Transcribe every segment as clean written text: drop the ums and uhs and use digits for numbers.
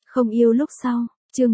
Không yêu lúc sau, chương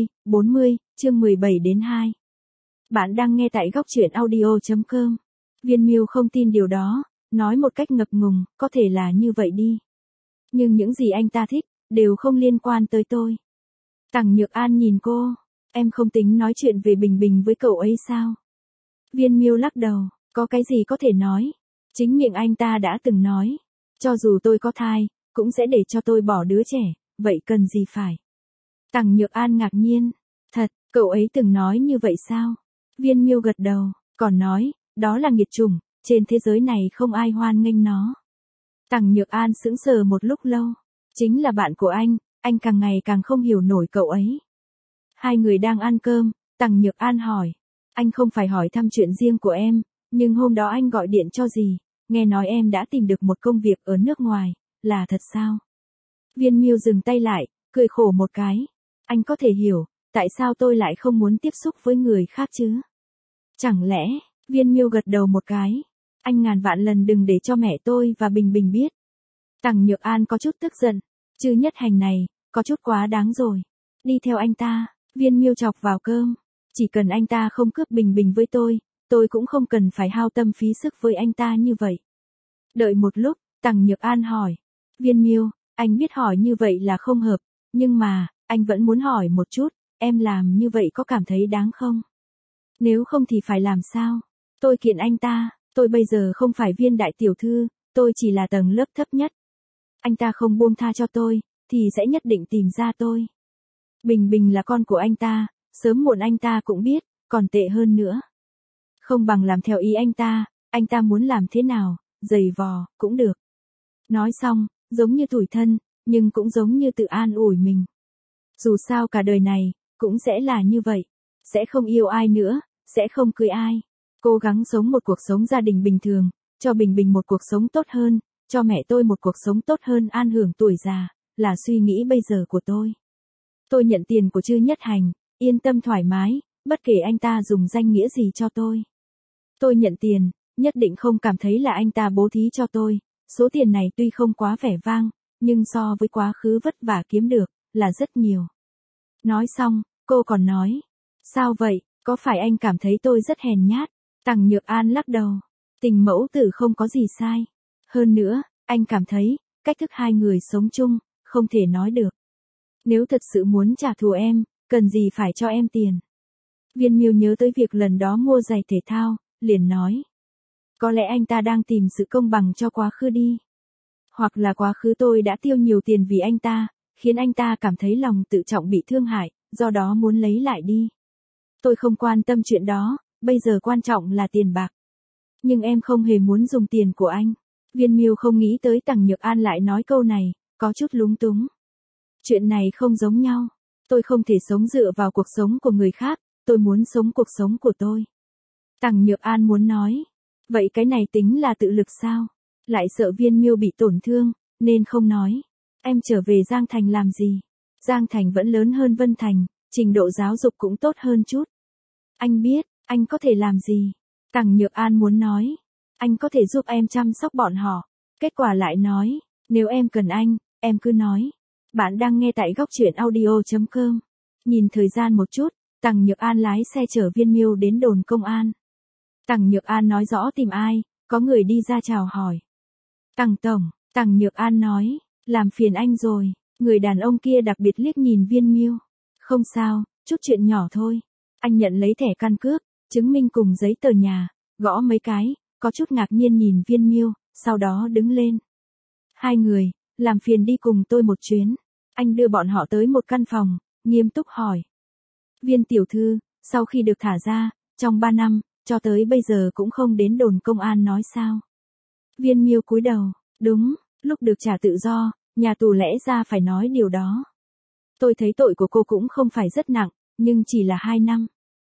40, chương 17-2. Bạn đang nghe tại góc truyện audio.com. Viên Miêu không tin điều đó, nói một cách ngập ngừng, có thể là như vậy đi. Nhưng những gì anh ta thích, đều không liên quan tới tôi. Tằng Nhược An nhìn cô, em không tính nói chuyện về Bình Bình với cậu ấy sao? Viên Miêu lắc đầu, có cái gì có thể nói? Chính miệng anh ta đã từng nói, cho dù tôi có thai, cũng sẽ để cho tôi bỏ đứa trẻ, vậy cần gì phải? Tằng Nhược An ngạc nhiên, thật, cậu ấy từng nói như vậy sao? Viên Miêu gật đầu, còn nói, đó là nghiệt chủng, trên thế giới này không ai hoan nghênh nó. Tằng Nhược An sững sờ một lúc lâu, chính là bạn của anh càng ngày càng không hiểu nổi cậu ấy. Hai người đang ăn cơm, Tằng Nhược An hỏi, anh không phải hỏi thăm chuyện riêng của em, nhưng hôm đó anh gọi điện cho gì, nghe nói em đã tìm được một công việc ở nước ngoài, là thật sao? Viên Miêu dừng tay lại, cười khổ một cái, anh có thể hiểu, tại sao tôi lại không muốn tiếp xúc với người khác chứ? Chẳng lẽ, Viên Miêu gật đầu một cái, anh ngàn vạn lần đừng để cho mẹ tôi và Bình Bình biết. Tằng Nhược An có chút tức giận, Chư Nhất Hành này, có chút quá đáng rồi. Đi theo anh ta, Viên Miêu chọc vào cơm, chỉ cần anh ta không cướp Bình Bình với tôi cũng không cần phải hao tâm phí sức với anh ta như vậy. Đợi một lúc, Tằng Nhược An hỏi, Viên Miêu, anh biết hỏi như vậy là không hợp, nhưng mà, anh vẫn muốn hỏi một chút, em làm như vậy có cảm thấy đáng không? Nếu không thì phải làm sao? Tôi kiện anh ta, tôi bây giờ không phải Viên đại tiểu thư, tôi chỉ là tầng lớp thấp nhất. Anh ta không buông tha cho tôi, thì sẽ nhất định tìm ra tôi. Bình Bình là con của anh ta, sớm muộn anh ta cũng biết, còn tệ hơn nữa. Không bằng làm theo ý anh ta muốn làm thế nào, giày vò, cũng được. Nói xong, giống như tủi thân, nhưng cũng giống như tự an ủi mình. Dù sao cả đời này, cũng sẽ là như vậy. Sẽ không yêu ai nữa, sẽ không cưới ai. Cố gắng sống một cuộc sống gia đình bình thường, cho Bình Bình một cuộc sống tốt hơn, cho mẹ tôi một cuộc sống tốt hơn an hưởng tuổi già, là suy nghĩ bây giờ của tôi. Tôi nhận tiền của Chư Nhất Hành, yên tâm thoải mái, bất kể anh ta dùng danh nghĩa gì cho tôi. Tôi nhận tiền, nhất định không cảm thấy là anh ta bố thí cho tôi. Số tiền này tuy không quá vẻ vang, nhưng so với quá khứ vất vả kiếm được, là rất nhiều. Nói xong, cô còn nói, sao vậy, có phải anh cảm thấy tôi rất hèn nhát? Tằng Nhược An lắc đầu, tình mẫu tử không có gì sai. Hơn nữa, anh cảm thấy, cách thức hai người sống chung, không thể nói được. Nếu thật sự muốn trả thù em, cần gì phải cho em tiền? Viên Miêu nhớ tới việc lần đó mua giày thể thao, liền nói. Có lẽ anh ta đang tìm sự công bằng cho quá khứ đi. Hoặc là quá khứ tôi đã tiêu nhiều tiền vì anh ta, khiến anh ta cảm thấy lòng tự trọng bị thương hại, do đó muốn lấy lại đi. Tôi không quan tâm chuyện đó, bây giờ quan trọng là tiền bạc. Nhưng em không hề muốn dùng tiền của anh. Viên Miêu không nghĩ tới Tằng Nhược An lại nói câu này, có chút lúng túng. Chuyện này không giống nhau. Tôi không thể sống dựa vào cuộc sống của người khác, tôi muốn sống cuộc sống của tôi. Tằng Nhược An muốn nói, vậy cái này tính là tự lực sao? Lại sợ Viên Miêu bị tổn thương, nên không nói. Em trở về Giang Thành làm gì? Giang Thành vẫn lớn hơn Vân Thành, trình độ giáo dục cũng tốt hơn chút. Anh biết, anh có thể làm gì? Tằng Nhược An muốn nói, anh có thể giúp em chăm sóc bọn họ. Kết quả lại nói, nếu em cần anh, em cứ nói. Bạn đang nghe tại góc truyện audio.com. Nhìn thời gian một chút, Tằng Nhược An lái xe chở Viên Miêu đến đồn công an. Tằng Nhược An nói rõ tìm ai, có người đi ra chào hỏi. Tằng tổng, Tằng Nhược An nói, làm phiền anh rồi. Người đàn ông kia đặc biệt liếc nhìn Viên Miêu. Không sao, chút chuyện nhỏ thôi. Anh nhận lấy thẻ căn cước, chứng minh cùng giấy tờ nhà, gõ mấy cái, có chút ngạc nhiên nhìn Viên Miêu, sau đó đứng lên. Hai người, làm phiền đi cùng tôi một chuyến. Anh đưa bọn họ tới một căn phòng, nghiêm túc hỏi. Viên tiểu thư, sau khi được thả ra, trong 3 năm, cho tới bây giờ cũng không đến đồn công an nói sao? Viên Miêu cúi đầu, đúng, lúc được trả tự do, nhà tù lẽ ra phải nói điều đó. Tôi thấy tội của cô cũng không phải rất nặng, nhưng chỉ là 2 năm.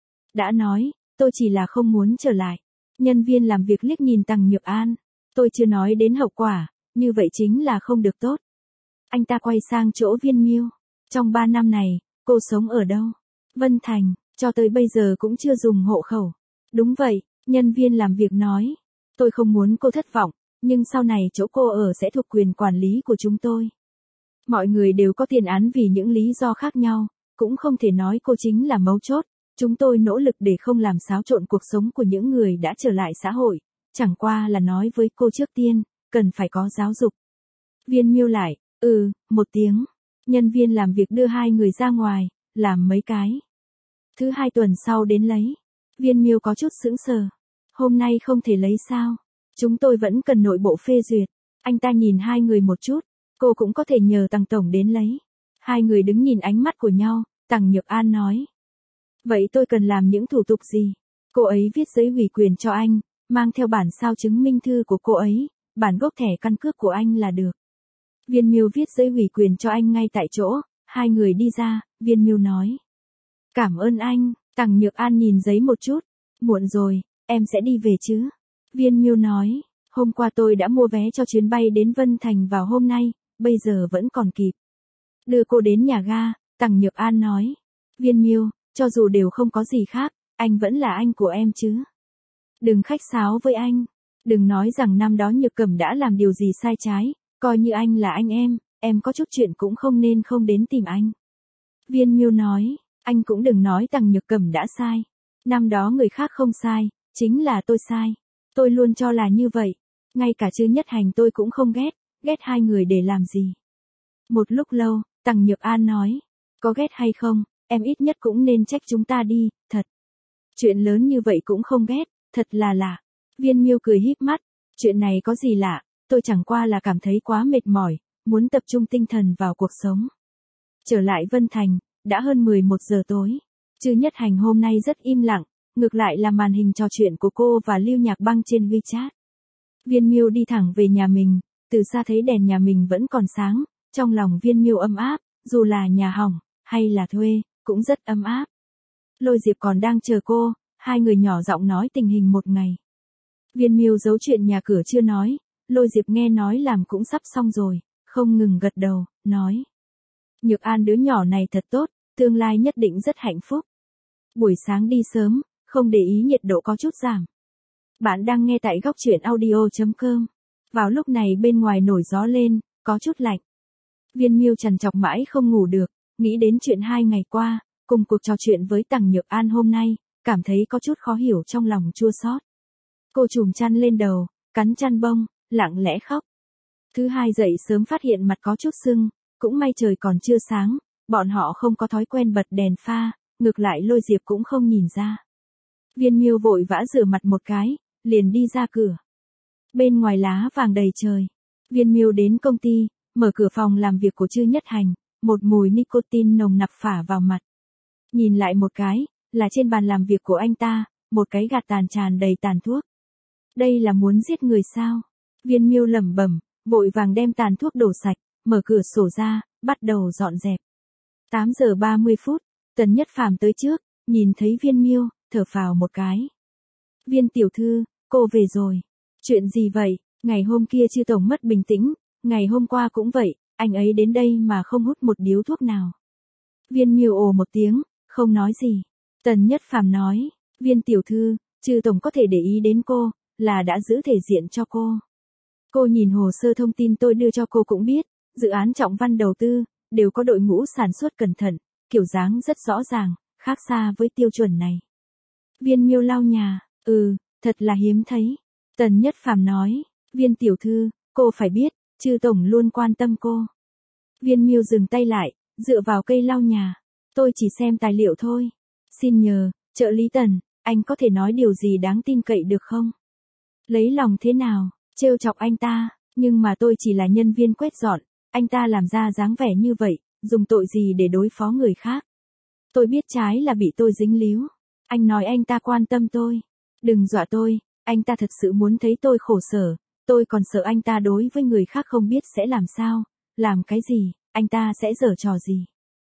Đã nói, tôi chỉ là không muốn trở lại. Nhân viên làm việc liếc nhìn Tằng Nhược An. Tôi chưa nói đến hậu quả, như vậy chính là không được tốt. Anh ta quay sang chỗ Viên Miêu. Trong 3 năm này, cô sống ở đâu? Vân Thành, cho tới bây giờ cũng chưa dùng hộ khẩu. Đúng vậy, nhân viên làm việc nói. Tôi không muốn cô thất vọng, nhưng sau này chỗ cô ở sẽ thuộc quyền quản lý của chúng tôi. Mọi người đều có tiền án vì những lý do khác nhau, cũng không thể nói cô chính là mấu chốt. Chúng tôi nỗ lực để không làm xáo trộn cuộc sống của những người đã trở lại xã hội, chẳng qua là nói với cô trước tiên, cần phải có giáo dục. Viên Miêu lại, một tiếng. Nhân viên làm việc đưa hai người ra ngoài, làm mấy cái. Thứ 2 tuần sau đến lấy. Viên Miêu có chút sững sờ. Hôm nay không thể lấy sao? Chúng tôi vẫn cần nội bộ phê duyệt. Anh ta nhìn hai người một chút, cô cũng có thể nhờ Tằng tổng đến lấy. Hai người đứng nhìn ánh mắt của nhau, Tằng Nhược An nói. Vậy tôi cần làm những thủ tục gì? Cô ấy viết giấy ủy quyền cho anh, mang theo bản sao chứng minh thư của cô ấy, bản gốc thẻ căn cước của anh là được. Viên Miêu viết giấy ủy quyền cho anh ngay tại chỗ, hai người đi ra, Viên Miêu nói. Cảm ơn anh, Tằng Nhược An nhìn giấy một chút. Muộn rồi, em sẽ đi về chứ? Viên Miêu nói, hôm qua tôi đã mua vé cho chuyến bay đến Vân Thành vào hôm nay, bây giờ vẫn còn kịp. Đưa cô đến nhà ga, Tằng Nhược An nói. Viên Miêu, cho dù đều không có gì khác, anh vẫn là anh của em chứ. Đừng khách sáo với anh. Đừng nói rằng năm đó Nhược Cẩm đã làm điều gì sai trái, coi như anh là anh em có chút chuyện cũng không nên không đến tìm anh. Viên Miêu nói, anh cũng đừng nói Tằng Nhược Cẩm đã sai. Năm đó người khác không sai, chính là tôi sai. Tôi luôn cho là như vậy. Ngay cả Trư Nhất Hành tôi cũng không ghét hai người để làm gì. Một lúc lâu, Tằng Nhược An nói, có ghét hay không, em ít nhất cũng nên trách chúng ta đi, thật. Chuyện lớn như vậy cũng không ghét, thật là lạ. Viên Miêu cười híp mắt, chuyện này có gì lạ, tôi chẳng qua là cảm thấy quá mệt mỏi, muốn tập trung tinh thần vào cuộc sống. Trở lại Vân Thành, đã hơn 11 giờ tối. Trư Nhất Hành hôm nay rất im lặng, ngược lại là màn hình trò chuyện của cô và Lưu Nhạc Băng trên WeChat. Viên Miêu đi thẳng về nhà mình, từ xa thấy đèn nhà mình vẫn còn sáng, trong lòng Viên Miêu ấm áp, dù là nhà hỏng, hay là thuê, cũng rất ấm áp. Lôi Diệp còn đang chờ cô, hai người nhỏ giọng nói tình hình một ngày. Viên Miêu giấu chuyện nhà cửa chưa nói, Lôi Diệp nghe nói làm cũng sắp xong rồi, không ngừng gật đầu, nói. Nhược An đứa nhỏ này thật tốt, tương lai nhất định rất hạnh phúc. Buổi sáng đi sớm, không để ý nhiệt độ có chút giảm. Bạn đang nghe tại góc truyện audio.com. Vào lúc này bên ngoài nổi gió lên, có chút lạnh. Viên Miêu trằn trọc mãi không ngủ được, nghĩ đến chuyện 2 ngày qua, cùng cuộc trò chuyện với Tằng Nhược An hôm nay, cảm thấy có chút khó hiểu trong lòng chua xót. Cô trùm chăn lên đầu, cắn chăn bông, lặng lẽ khóc. Thứ 2 dậy sớm phát hiện mặt có chút sưng, cũng may trời còn chưa sáng, bọn họ không có thói quen bật đèn pha, ngược lại Lôi Diệp cũng không nhìn ra. Viên Miêu vội vã rửa mặt một cái, liền đi ra cửa. Bên ngoài lá vàng đầy trời. Viên Miêu đến công ty, mở cửa phòng làm việc của Trư Nhất Hành, một mùi nicotine nồng nặc phả vào mặt. Nhìn lại một cái, là trên bàn làm việc của anh ta, một cái gạt tàn tràn đầy tàn thuốc. Đây là muốn giết người sao? Viên Miêu lẩm bẩm, vội vàng đem tàn thuốc đổ sạch, mở cửa sổ ra, bắt đầu dọn dẹp. 8 giờ 30 phút, Tần Nhất Phàm tới trước, nhìn thấy Viên Miêu, thở phào một cái. Viên tiểu thư, cô về rồi. Chuyện gì vậy? Ngày hôm kia Trư tổng mất bình tĩnh, ngày hôm qua cũng vậy, anh ấy đến đây mà không hút một điếu thuốc nào. Viên Miêu ồ một tiếng, không nói gì. Tần Nhất Phàm nói, Viên tiểu thư, Trư tổng có thể để ý đến cô, là đã giữ thể diện cho cô. Cô nhìn hồ sơ thông tin tôi đưa cho cô cũng biết, dự án trọng văn đầu tư, đều có đội ngũ sản xuất cẩn thận, kiểu dáng rất rõ ràng, khác xa với tiêu chuẩn này. Viên Miêu lau nhà, thật là hiếm thấy. Tần Nhất Phàm nói, Viên tiểu thư, cô phải biết, Trư tổng luôn quan tâm cô. Viên Miêu dừng tay lại, dựa vào cây lau nhà. Tôi chỉ xem tài liệu thôi. Xin nhờ, trợ lý Tần, anh có thể nói điều gì đáng tin cậy được không? Lấy lòng thế nào, trêu chọc anh ta, nhưng mà tôi chỉ là nhân viên quét dọn, anh ta làm ra dáng vẻ như vậy, dùng tội gì để đối phó người khác? Tôi biết trái là bị tôi dính líu. Anh nói anh ta quan tâm tôi. Đừng dọa tôi, anh ta thật sự muốn thấy tôi khổ sở, tôi còn sợ anh ta đối với người khác không biết sẽ làm sao, làm cái gì, anh ta sẽ giở trò gì.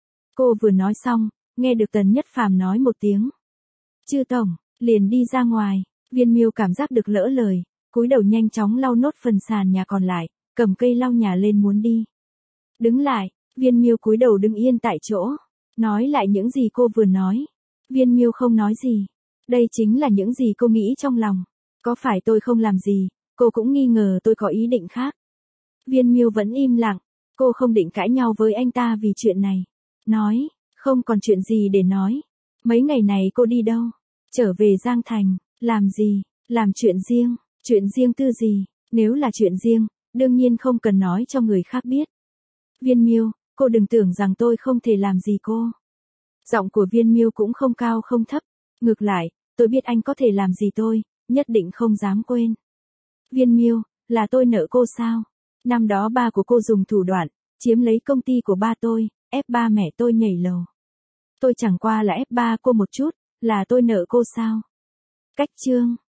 Cô vừa nói xong, nghe được Tần Nhất Phàm nói một tiếng. Trư tổng, liền đi ra ngoài. Viên Miêu cảm giác được lỡ lời, cúi đầu nhanh chóng lau nốt phần sàn nhà còn lại, cầm cây lau nhà lên muốn đi. Đứng lại, Viên Miêu cúi đầu đứng yên tại chỗ, nói lại những gì cô vừa nói. Viên Miêu không nói gì. Đây chính là những gì cô nghĩ trong lòng. Có phải tôi không làm gì, cô cũng nghi ngờ tôi có ý định khác. Viên Miêu vẫn im lặng. Cô không định cãi nhau với anh ta vì chuyện này. Nói, không còn chuyện gì để nói. Mấy ngày này cô đi đâu? Trở về Giang Thành, làm gì? Làm chuyện riêng tư gì? Nếu là chuyện riêng, đương nhiên không cần nói cho người khác biết. Viên Miêu, cô đừng tưởng rằng tôi không thể làm gì cô. Giọng của Viên Miêu cũng không cao không thấp. Ngược lại, tôi biết anh có thể làm gì tôi, nhất định không dám quên. Viên Miêu, là tôi nợ cô sao? Năm đó ba của cô dùng thủ đoạn, chiếm lấy công ty của ba tôi, ép ba mẹ tôi nhảy lầu. Tôi chẳng qua là ép ba cô một chút, là tôi nợ cô sao? Cách chương